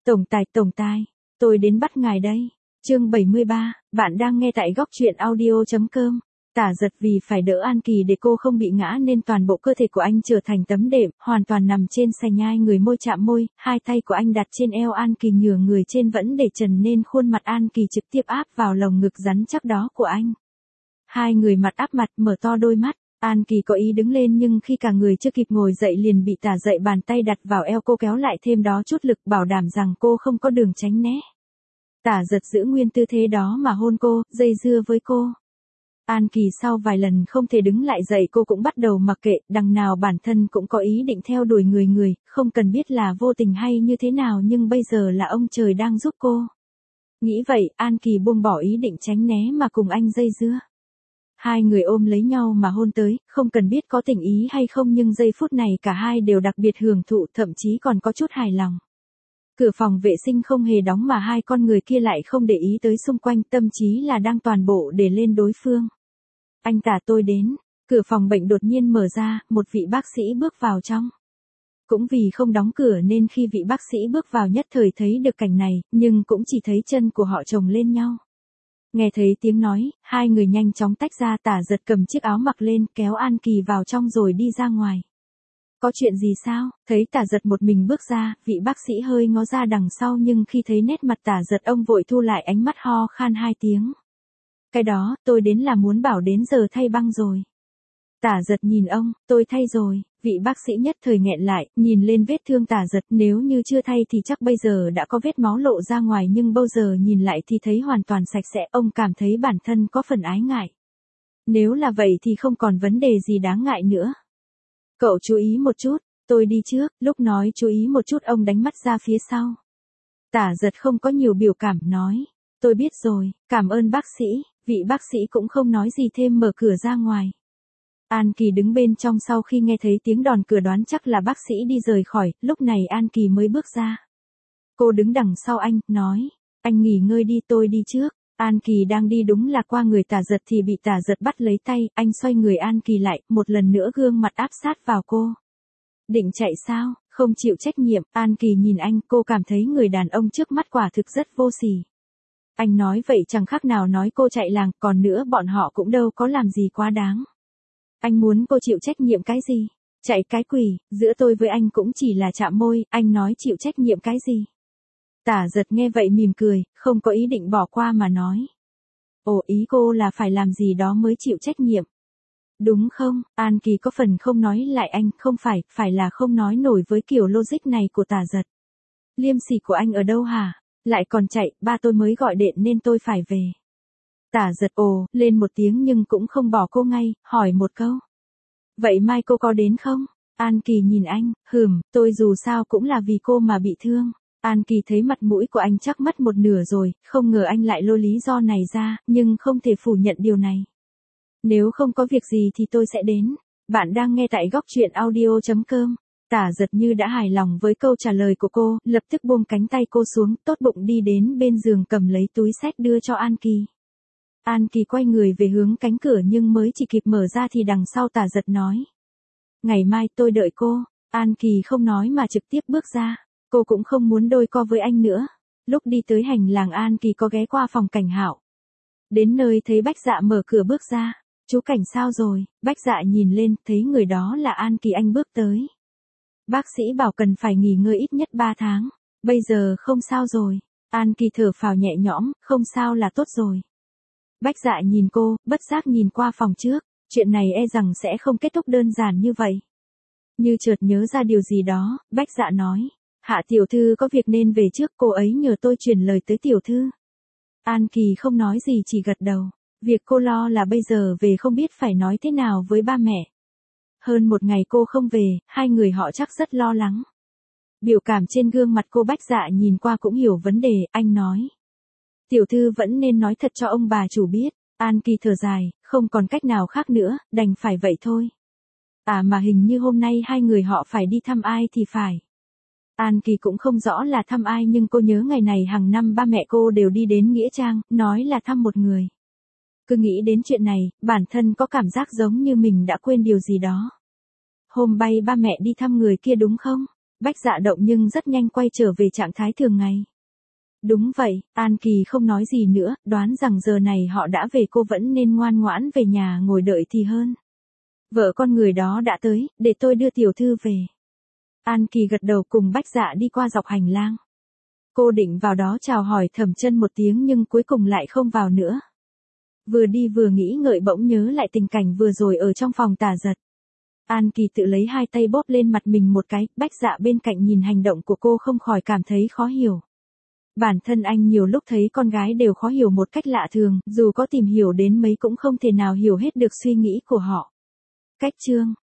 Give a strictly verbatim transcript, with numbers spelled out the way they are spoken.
Tổng tài, tổng tài, tôi đến bắt ngài đây. Chương bảy mươi ba, bạn đang nghe tại góc truyện audio chấm com. Tả Giật vì phải đỡ An Kỳ để cô không bị ngã nên toàn bộ cơ thể của anh trở thành tấm đệm, hoàn toàn nằm trên sàn nhai người môi chạm môi, hai tay của anh đặt trên eo An Kỳ nhường người trên vẫn để trần nên khuôn mặt An Kỳ trực tiếp áp vào lồng ngực rắn chắc đó của anh. Hai người mặt áp mặt mở to đôi mắt, An Kỳ có ý đứng lên nhưng khi cả người chưa kịp ngồi dậy liền bị Tả Dậy bàn tay đặt vào eo cô kéo lại thêm đó chút lực bảo đảm rằng cô không có đường tránh né. Tả Giật giữ nguyên tư thế đó mà hôn cô, dây dưa với cô. An Kỳ sau vài lần không thể đứng lại dậy cô cũng bắt đầu mặc kệ, đằng nào bản thân cũng có ý định theo đuổi người người, không cần biết là vô tình hay như thế nào nhưng bây giờ là ông trời đang giúp cô. Nghĩ vậy, An Kỳ buông bỏ ý định tránh né mà cùng anh dây dưa. Hai người ôm lấy nhau mà hôn tới, không cần biết có tình ý hay không nhưng giây phút này cả hai đều đặc biệt hưởng thụ thậm chí còn có chút hài lòng. Cửa phòng vệ sinh không hề đóng mà hai con người kia lại không để ý tới xung quanh tâm trí là đang toàn bộ để lên đối phương. Anh Tả tôi đến, cửa phòng bệnh đột nhiên mở ra, một vị bác sĩ bước vào trong. Cũng vì không đóng cửa nên khi vị bác sĩ bước vào nhất thời thấy được cảnh này, nhưng cũng chỉ thấy chân của họ chồng lên nhau. Nghe thấy tiếng nói, hai người nhanh chóng tách ra. Tả Giật cầm chiếc áo mặc lên kéo An Kỳ vào trong rồi đi ra ngoài. Có chuyện gì sao? Thấy Tả Giật một mình bước ra, vị bác sĩ hơi ngó ra đằng sau nhưng khi thấy nét mặt Tả Giật ông vội thu lại ánh mắt ho khan hai tiếng. Cái đó, tôi đến là muốn bảo đến giờ thay băng rồi. Tả Giật nhìn ông, tôi thay rồi, vị bác sĩ nhất thời nghẹn lại, nhìn lên vết thương Tả Giật, nếu như chưa thay thì chắc bây giờ đã có vết máu lộ ra ngoài nhưng bây giờ nhìn lại thì thấy hoàn toàn sạch sẽ, ông cảm thấy bản thân có phần ái ngại. Nếu là vậy thì không còn vấn đề gì đáng ngại nữa. Cậu chú ý một chút, tôi đi trước, lúc nói chú ý một chút ông đánh mắt ra phía sau. Tả Giật không có nhiều biểu cảm nói, tôi biết rồi, cảm ơn bác sĩ, vị bác sĩ cũng không nói gì thêm mở cửa ra ngoài. An Kỳ đứng bên trong sau khi nghe thấy tiếng đòn cửa đoán chắc là bác sĩ đi rời khỏi, lúc này An Kỳ mới bước ra. Cô đứng đằng sau anh, nói, anh nghỉ ngơi đi tôi đi trước. An Kỳ đang đi đúng là qua người Tả Giật thì bị Tả Giật bắt lấy tay, anh xoay người An Kỳ lại, một lần nữa gương mặt áp sát vào cô. Định chạy sao, không chịu trách nhiệm, An Kỳ nhìn anh, cô cảm thấy người đàn ông trước mắt quả thực rất vô sỉ. Anh nói vậy chẳng khác nào nói cô chạy làng, còn nữa bọn họ cũng đâu có làm gì quá đáng. Anh muốn cô chịu trách nhiệm cái gì? Chạy cái quỷ, giữa tôi với anh cũng chỉ là chạm môi, anh nói chịu trách nhiệm cái gì? Tả Giật nghe vậy mỉm cười, không có ý định bỏ qua mà nói. Ồ, ý cô là phải làm gì đó mới chịu trách nhiệm. Đúng không? An Kỳ có phần không nói lại anh, không phải, phải là không nói nổi với kiểu logic này của Tả Giật. Liêm sỉ của anh ở đâu hả? Lại còn chạy, ba tôi mới gọi điện nên tôi phải về. Tả Giật ồ, lên một tiếng nhưng cũng không bỏ cô ngay, hỏi một câu. Vậy mai cô có đến không? An Kỳ nhìn anh, hừm, tôi dù sao cũng là vì cô mà bị thương. An Kỳ thấy mặt mũi của anh chắc mất một nửa rồi, không ngờ anh lại lô lý do này ra, nhưng không thể phủ nhận điều này. Nếu không có việc gì thì tôi sẽ đến. Bạn đang nghe tại góc truyện audio chấm com. Tả Giật như đã hài lòng với câu trả lời của cô, lập tức buông cánh tay cô xuống, tốt bụng đi đến bên giường cầm lấy túi xách đưa cho An Kỳ. An Kỳ quay người về hướng cánh cửa nhưng mới chỉ kịp mở ra thì đằng sau Tả Giật nói. Ngày mai tôi đợi cô. An Kỳ không nói mà trực tiếp bước ra. Cô cũng không muốn đôi co với anh nữa. Lúc đi tới hành lang An Kỳ có ghé qua phòng Cảnh Hạo. Đến nơi thấy Bách Dạ mở cửa bước ra. Chú Cảnh sao rồi? Bách Dạ nhìn lên thấy người đó là An Kỳ anh bước tới. Bác sĩ bảo cần phải nghỉ ngơi ít nhất ba tháng. Bây giờ không sao rồi. An Kỳ thở phào nhẹ nhõm, không sao là tốt rồi. Bách Dạ nhìn cô, bất giác nhìn qua phòng trước, chuyện này e rằng sẽ không kết thúc đơn giản như vậy. Như chợt nhớ ra điều gì đó, Bách Dạ nói, Hạ tiểu thư có việc nên về trước, cô ấy nhờ tôi truyền lời tới tiểu thư. An Kỳ không nói gì chỉ gật đầu, việc cô lo là bây giờ về không biết phải nói thế nào với ba mẹ. Hơn một ngày cô không về, hai người họ chắc rất lo lắng. Biểu cảm trên gương mặt cô Bách Dạ nhìn qua cũng hiểu vấn đề, anh nói. Tiểu thư vẫn nên nói thật cho ông bà chủ biết. An Kỳ thở dài, không còn cách nào khác nữa, đành phải vậy thôi. À mà hình như hôm nay hai người họ phải đi thăm ai thì phải. An Kỳ cũng không rõ là thăm ai nhưng cô nhớ ngày này hàng năm ba mẹ cô đều đi đến Nghĩa Trang, nói là thăm một người. Cứ nghĩ đến chuyện này, bản thân có cảm giác giống như mình đã quên điều gì đó. Hôm bay ba mẹ đi thăm người kia đúng không? Bách Dạ động nhưng rất nhanh quay trở về trạng thái thường ngày. Đúng vậy, An Kỳ không nói gì nữa, đoán rằng giờ này họ đã về cô vẫn nên ngoan ngoãn về nhà ngồi đợi thì hơn. Vợ con người đó đã tới, để tôi đưa tiểu thư về. An Kỳ gật đầu cùng Bách Dạ đi qua dọc hành lang. Cô định vào đó chào hỏi Thẩm Chân một tiếng nhưng cuối cùng lại không vào nữa. Vừa đi vừa nghĩ ngợi bỗng nhớ lại tình cảnh vừa rồi ở trong phòng Tả Giật. An Kỳ tự lấy hai tay bóp lên mặt mình một cái, Bách Dạ bên cạnh nhìn hành động của cô không khỏi cảm thấy khó hiểu. Bản thân anh nhiều lúc thấy con gái đều khó hiểu một cách lạ thường, dù có tìm hiểu đến mấy cũng không thể nào hiểu hết được suy nghĩ của họ. Cách chương